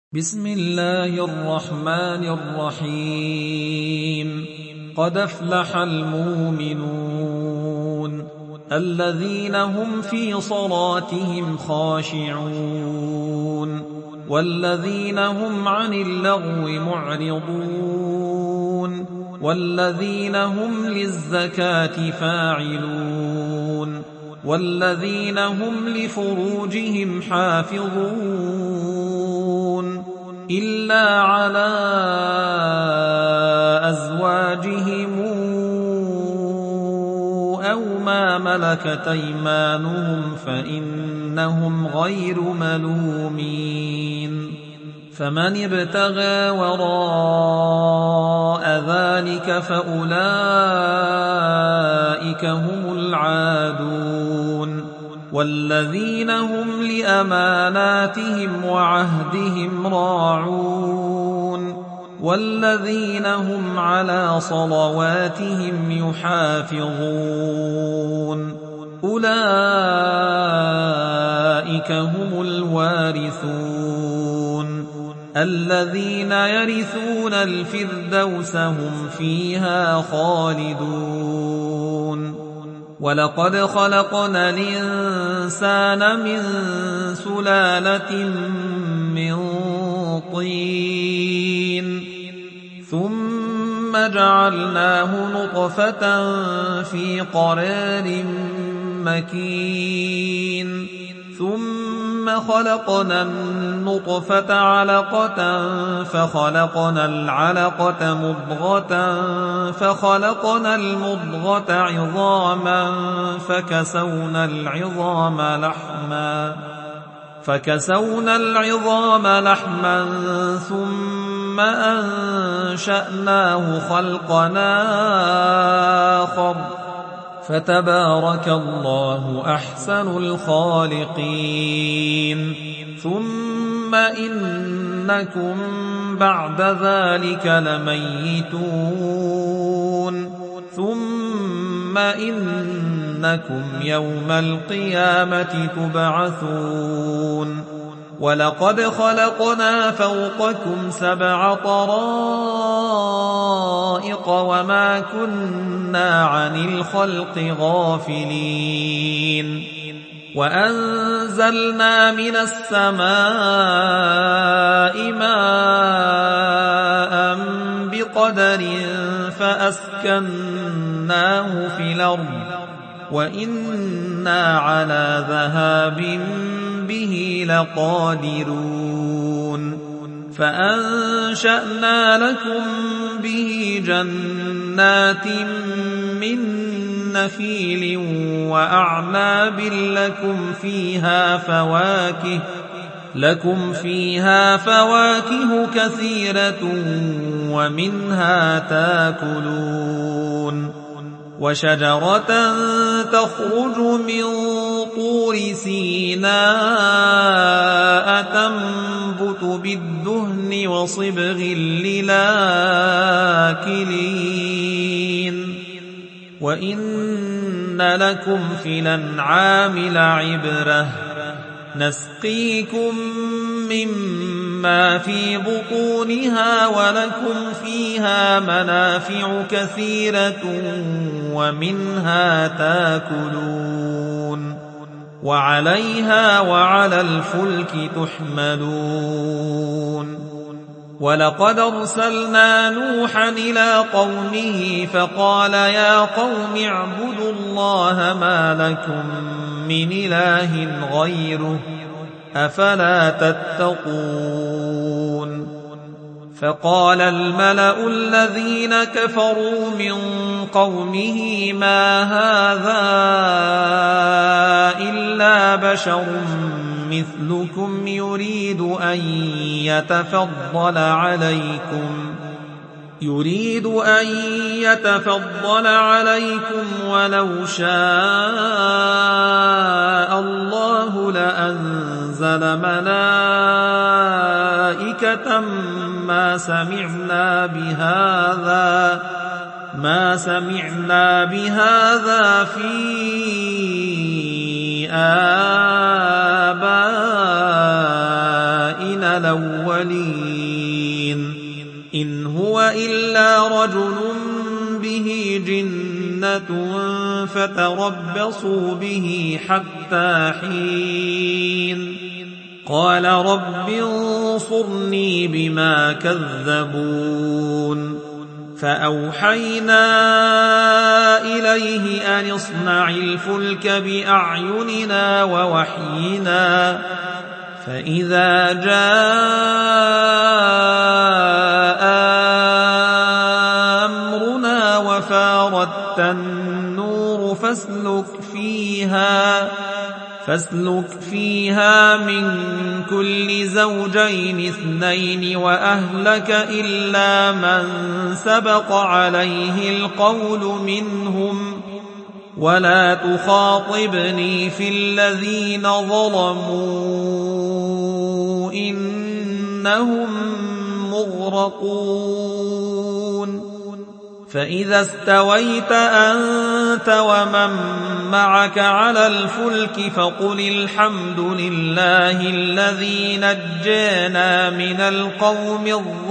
بسم الله الرحمن الرحيم. قد أفلح المؤمنون الذين هم في صلاتهم خاشعون والذين هم عن اللغو معرضون والذين هم للزكاة فاعلون والذين هم لفروجهم حافظون إلا على أزواجهم أو ما ملكت أيمانهم فإنهم غير ملومين. فمن ابتغى وراء ذلك فأولئك هم العادون والذين هم لأماناتهم وعهدهم راعون والذين هم على صلواتهم يحافظون أولئك هم الوارثون الذين يرثون الفردوس هم فيها خالدون. ولقد خلقنا الإنسان من سلالة من طين ثم جعلناه نطفة في قرار مكين ثم خلقنا النطفة علقة فخلقنا العلقة مضغة فخلقنا المضغة عظاما فكسونا العظام لحما ثم أنشأناه خلقا آخر فتبارك الله أحسن الخالقين. ثم إنكم بعد ذلك لميتون ثم إنكم يوم القيامة تبعثون. ولقد خلقنا فوقكم 7 طرائق وما كنا عن الخلق غافلين. وأنزلنا من السماء ماء بقدر فأسكناه في الأرض وإنا على ذهاب به لقادرون. فأنشأنا لكم به جنات من نخيل وأعناب لكم فيها فواكه كثيرة ومنها تاكلون. وشجرة تخرج من طور سيناء تنبت بالدهن وصبغ للآكلين. وإن لكم في الأنعام لعبرة نسقيكم مما في بطونها ولكم فيها منافع كثيرة ومنها تاكلون وعليها وعلى الفلك تحملون. ولقد أرسلنا نوحا إلى قومه فقال يا قوم اعبدوا الله ما لكم من إله غيره أفلا تتقون. فقال الملأ الذين كفروا من قومه ما هذا إلا بشر مثلكم يريد أن يتفضل عليكم ولو شاء الله لأنزل ملائكة ما سمعنا بهذا في آبائنا الأولين إن هو إلا رجل به جنة فتربصوا به حتى حين قال رب انصرني بما كذبون فأوحينا إليه أن اصنع الفلك بأعيننا ووحينا فإذا جاء أمرنا وفاردت النور فاسلك فيها من كل زوجين اثنين وأهلك إلا من سبق عليه القول منهم ولا تخاطبني في الذين ظلموا إنهم مغرقون فإذا استويت أنت ومن معك على الفلك فقل الحمد لله الذي نجانا من القوم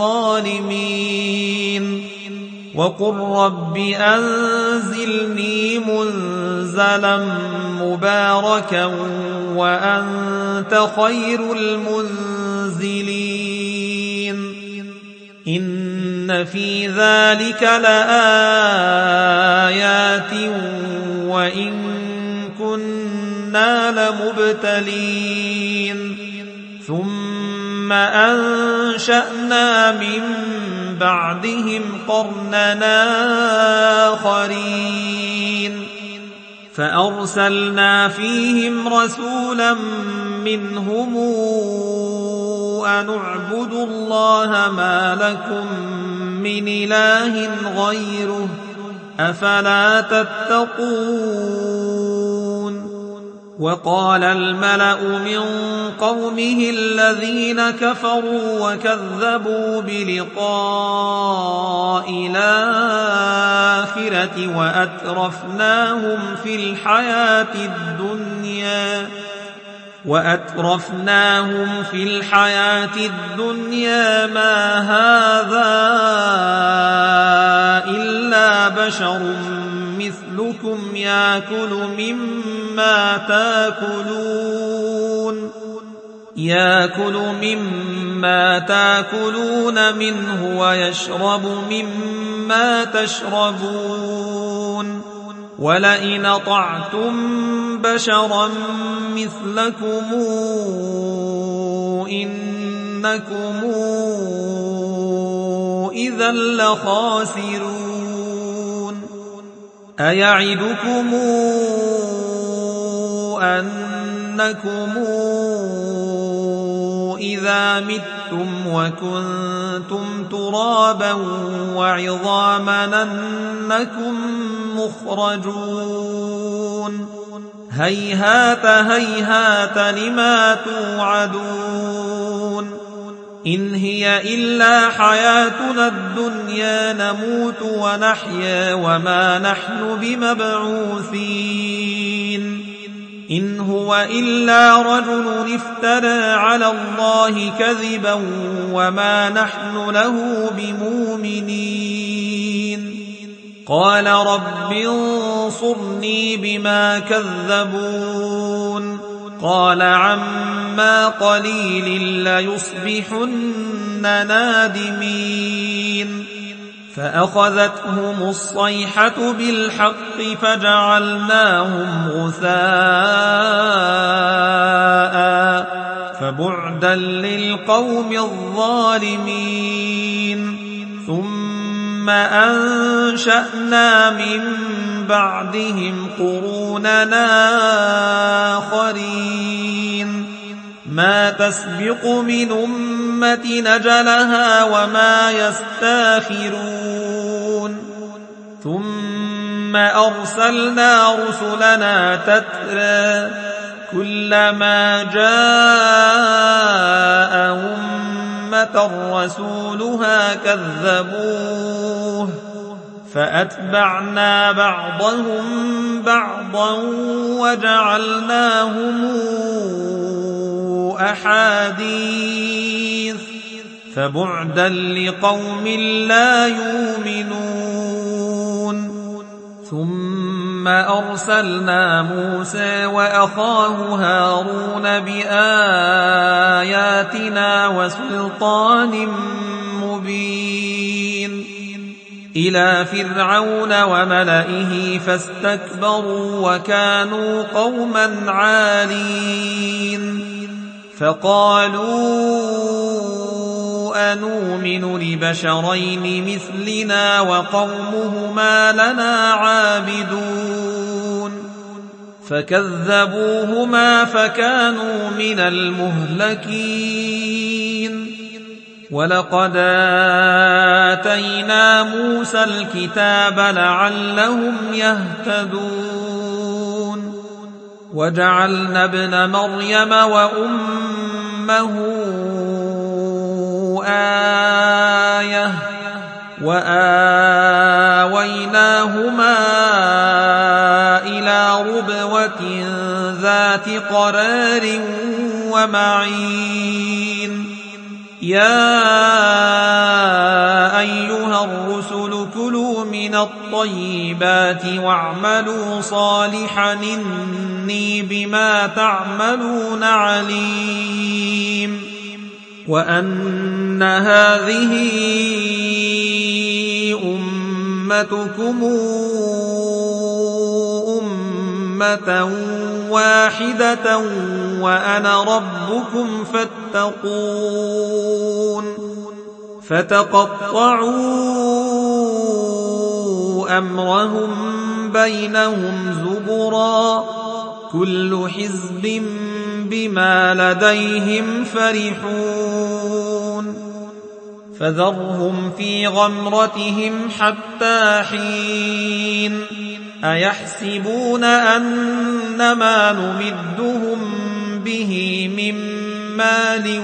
الظالمين وقل رب أنزلني منزلا مباركا وأنت خير المنزلين إن في ذلك لآيات وإن كنا لمبتلين ثم أنشأنا من بعدهم قرننا آخرين فأرسلنا فيهم رسولا منهم أن اعبدوا الله ما لكم من إله غيره أفلا تتقون وقال الملأ من قومه الذين كفروا وكذبوا بلقاء الآخرة وأترفناهم في الحياة الدنيا ما هذا إلا بشر مثلكم يأكل مما تاكلون منه ويشرب مما تشربون ولئن أطعتم بشرا مثلكم إنكم إذا لخاسرون أيعدكم أنكم إذا متم وكنتم ترابا وعظاما أنكم مخرجون هيهات هيهات لما توعدون إن هي إلا حياتنا الدنيا نموت ونحيا وما نحن بمبعوثين إن هو إلا رجل افترى على الله كذبا وما نحن له بمؤمنين قال رب انصرني بما كذبون قال عما قليل ليصبحن نادمين فأخذتهم الصيحة بالحق فجعلناهم غثاء فبعدا للقوم الظالمين ثم أنشأنا من بعدهم قروننا آخرين ما تسبق من أمة نجلها وما يستاخرون ثم أرسلنا رسلنا تترى كلما جاء أمة رسولها كذبوه فأتبعنا بعضهم بعضا وجعلناهم أحاديث فبعدا لقوم لا يؤمنون. ثم أرسلنا موسى وأخاه هارون بآياتنا وسلطان مبين إلى فرعون وملئه فاستكبروا وكانوا قوما عالين. فقالوا أنؤمن لبشرين مثلنا وقومهما لنا عابدون فكذبوهما فكانوا من المهلكين. ولقد آتينا موسى الكتاب لعلهم يهتدون وجعلنا ابن مريم وأمه آية وآويناهما إلى ربوة ذات قرار ومعين. يا أيها الرسل كلوا من الطيبات واعملوا صالحا إني بما تعملون عليم. وأن هذه أمتكم أمة واحدة وأنا ربكم فاتقون. فتقطعوا أمرهم بينهم زبرا كل حزب بما لديهم فرحون. فذرهم في غمرتهم حتى حين. أيحسبون أنما نمدهم به من مال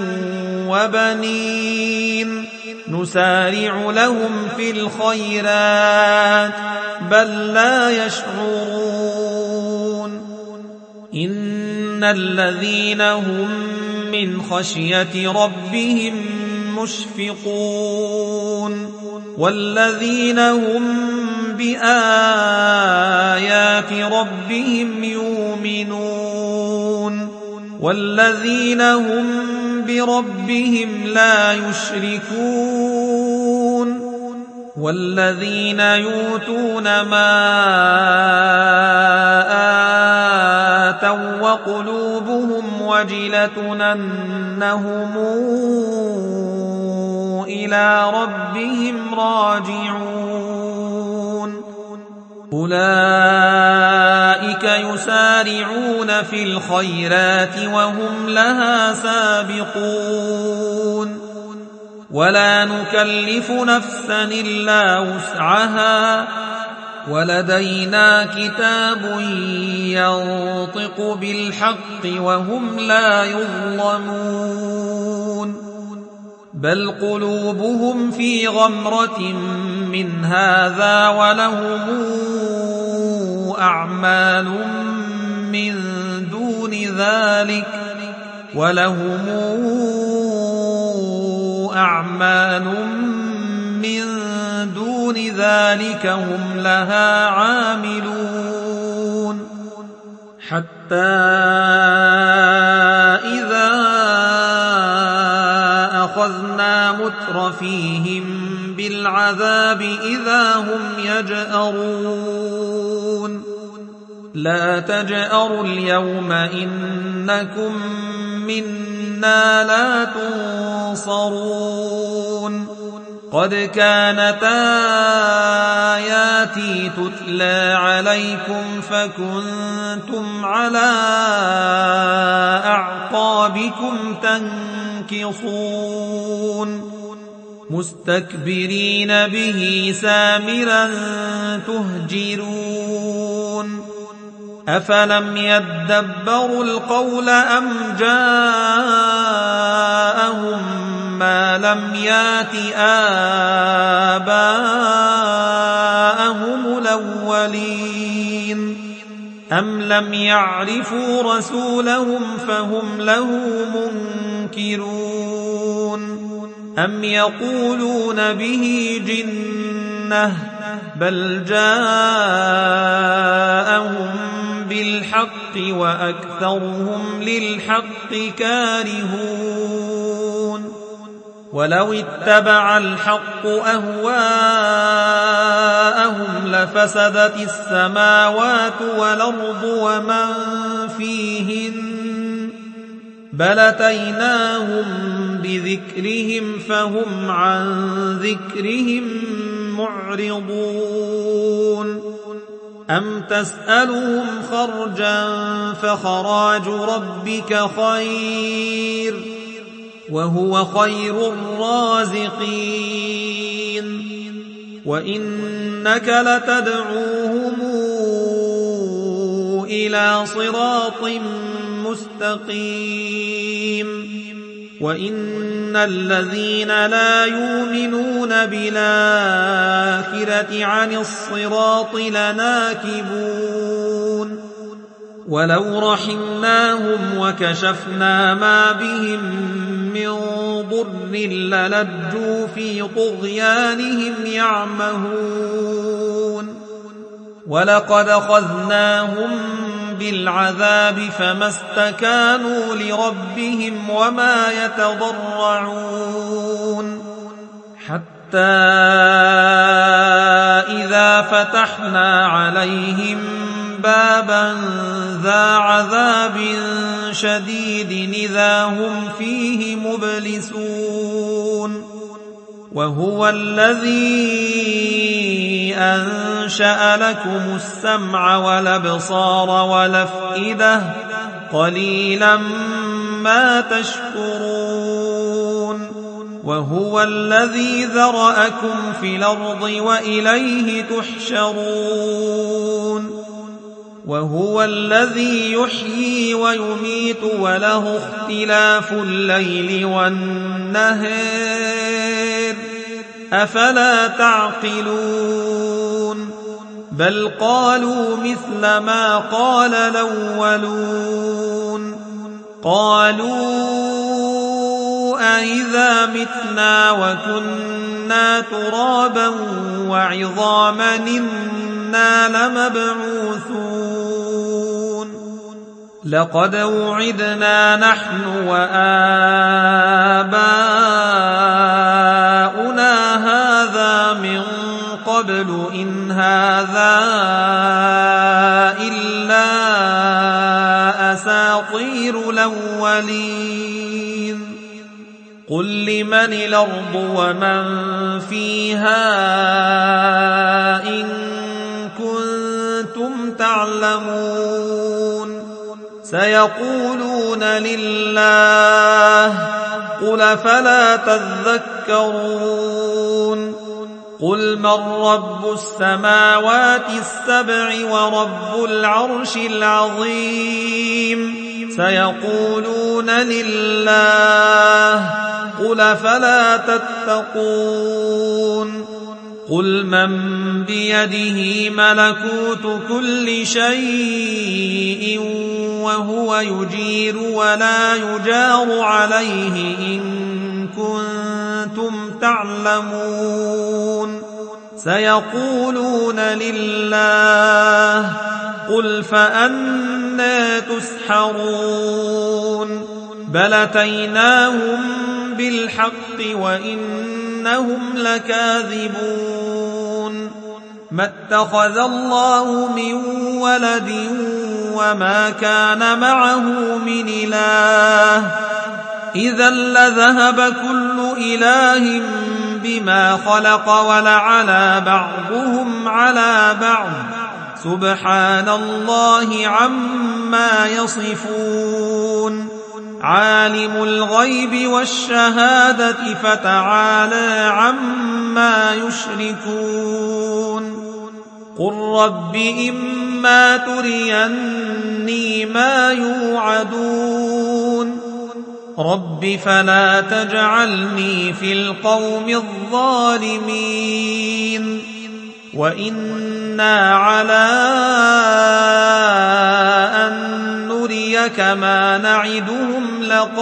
وبنين نسارع لهم في الخيرات بل لا يشعرون. إن الذين هم من خشية ربهم مشفقون والذين هم بآيات ربهم يؤمنون والذين هم بربهم لا يشركون والذين يؤتون ما آتوا وقلوبهم وجلة أنهم إلى ربهم راجعون. أولئك يسارعون في الخيرات وهم لها سابقون ولا نكلف نفسا إلا وسعها ولدينا كتاب ينطق بالحق وهم لا يظلمون. بل قلوبهم في غمرة من هذا ولهم أعمال من دون ذلك هم لها عاملون. حتى إذا أخذنا مترفيهم بالعذاب إذا هم يجأرون. لا تجأروا اليوم إنكم منا لا تنصرون. قد كانت آياتي تتلى عليكم فكنتم على أعقابكم تنكصون مستكبرين به سامرا تهجرون. أفلم يدبروا القول أم جاءهم ما لم يات آباءهم الأولين أم لم يعرفوا رسولهم فهم له منكرون أم يقولون به جنة بل جاءهم بالحق وأكثرهم للحق كارهون ولو اتبع الحق أهواءهم لفسدت السماوات والأرض ومن فيهن بل أتيناهم بذكرهم فهم عن ذكرهم معرضون أم تسألهم خرجا فخراج ربك خير وهو خير الرازقين وإنك لتدعوهم إلى صراط مستقيم وإن الذين لا يؤمنون بالآخرة عن الصراط لناكبون ولو رحمناهم وكشفنا ما بهم من ضر للجوا في طغيانهم يعمهون ولقد أخذناهم بالعذاب فما استكانوا لربهم وما يتضرعون حتى إذا فتحنا عليهم بابا ذا عذاب شديد إذا هم فيه مبلسون وهو الذي أنشأ لكم السمع والأبصار والأفئدة قليلا ما تشكرون وهو الذي ذرأكم في الأرض وإليه تحشرون وهو الذي يحيي ويميت وله اختلاف الليل والنهار أفلا تعقلون بل قالوا مثل ما قال الأولون قالوا أإذا متنا وكنا ترابا وعظاما إنا لمبعوثون لقد وعدنا نحن وآباؤنا هذا من قبل إن هذا إلا أساطير الأولين قل لمن الأرض ومن فيها إن كنتم تعلمون سيقولون لله قل فلا تذكرون قل من رب السماوات السبع ورب العرش العظيم سيقولون لله قل فلا تتقون قل من بيده ملكوت كل شيء وهو يجير ولا يجار عليه إن كنتم تعلمون سيقولون لله قل فأنى تسحرون بل أتيناهم بالحق وإنهم لكاذبون ما اتخذ الله من ولد وما كان معه من إله إذا لذهب كل إله بما خلق ولعلى بعضهم على بعض سبحان الله عما يصفون عالم الغيب والشهادة فتعالى عما يشركون قل رب إما تريني ما يوعدون رب فلا تجعلني في القوم الظالمين وإنا على أن نريك ما نعدهم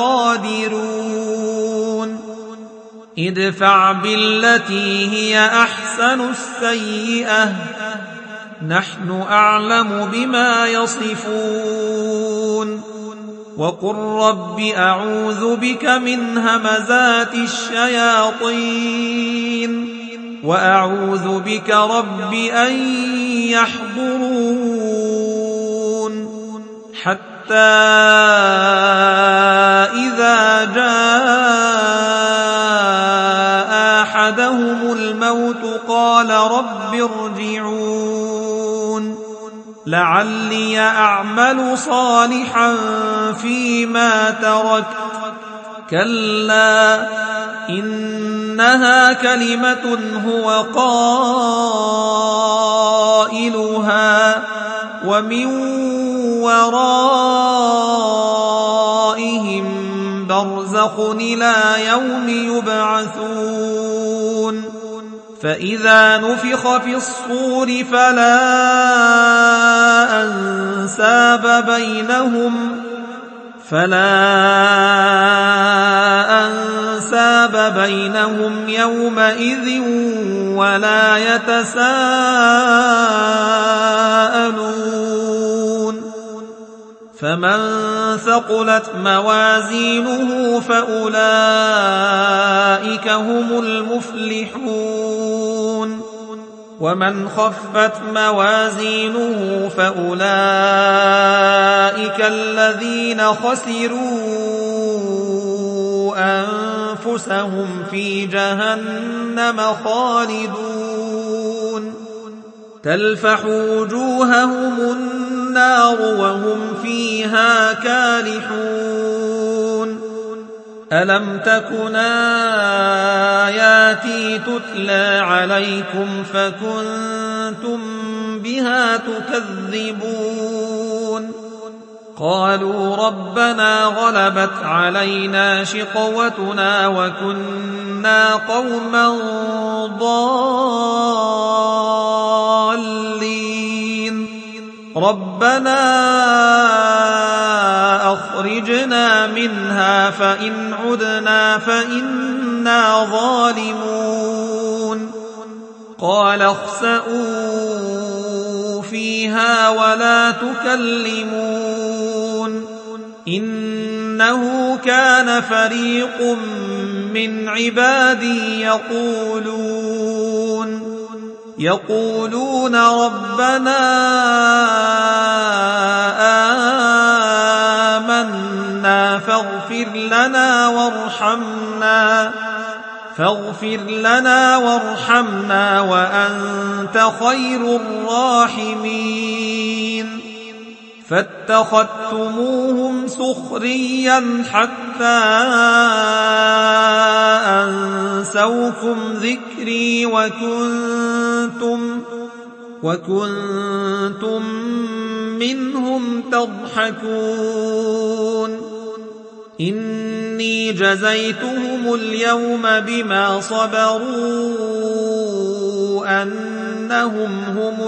لقادرون ادفع بالتي هي أحسن السيئة نحن أعلم بما يصفون وقل رب أعوذ بك من همزات الشياطين وأعوذ بك رب أن يحضرون حتى إذا جاء أحدهم الموت قال رب ارجعون لعلي أعمل صالحا فيما تركت كلا إنها كلمة هو قائلها ومن ورائهم برزخ إلى يوم يبعثون فإذا نفخ في الصور فلا أنساب بينهم يومئذ ولا يتساءلون فمن ثقلت موازينه فأولئك هم المفلحون ومن خفت موازينه فأولئك الذين خسروا أنفسهم في جهنم خالدون تلفح وجوههم النار وهم فيها كالحون ألم تكن آياتي تتلى عليكم فكنتم بها تكذبون قالوا ربنا غلبت علينا شقوتنا وكنا قوما ضالين ربنا أخرجنا منها فإن عدنا فإنا ظالمون قال اخسئوا فيها ولا تكلمون إنه كان فريق من عبادي يقولون ربنا آمنا فاغفر لنا وارحمنا وأنت خير الراحمين فاتخذتموهم سخريا حتى أنسوكم ذكري وكنتم منهم تضحكون إني جزيتهم اليوم بما صبروا أنهم هم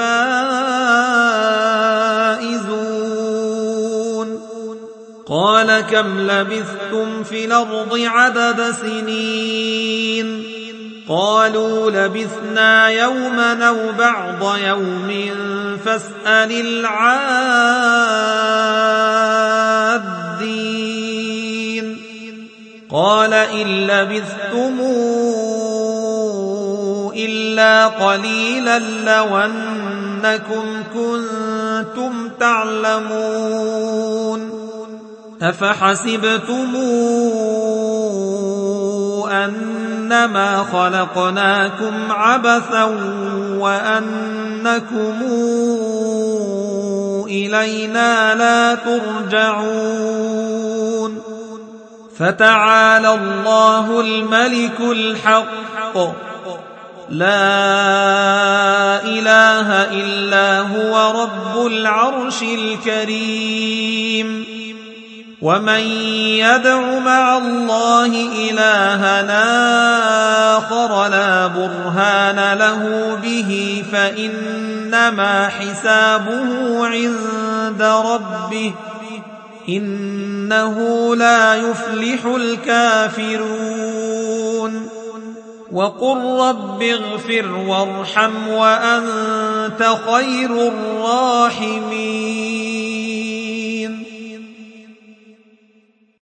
الفائزون قال كم لبثتم في الأرض عدد سنين قالوا لبثنا يوما أو بعض يوم فاسأل العادين قال إن لبثتم إلا قليلا لو أنكم كنتم تعلمون أفحسبتم أنما خلقناكم عبثا وأنكم إلينا لا ترجعون فتعالى الله الملك الحق لا إله إلا هو رب العرش الكريم ومن يدع مع الله إلها آخر استكبر لا برهان له به فإنما حسابه عند ربه إنه لا يفلح الكافرون وقل رب اغفر وارحم وأنت خير الراحمين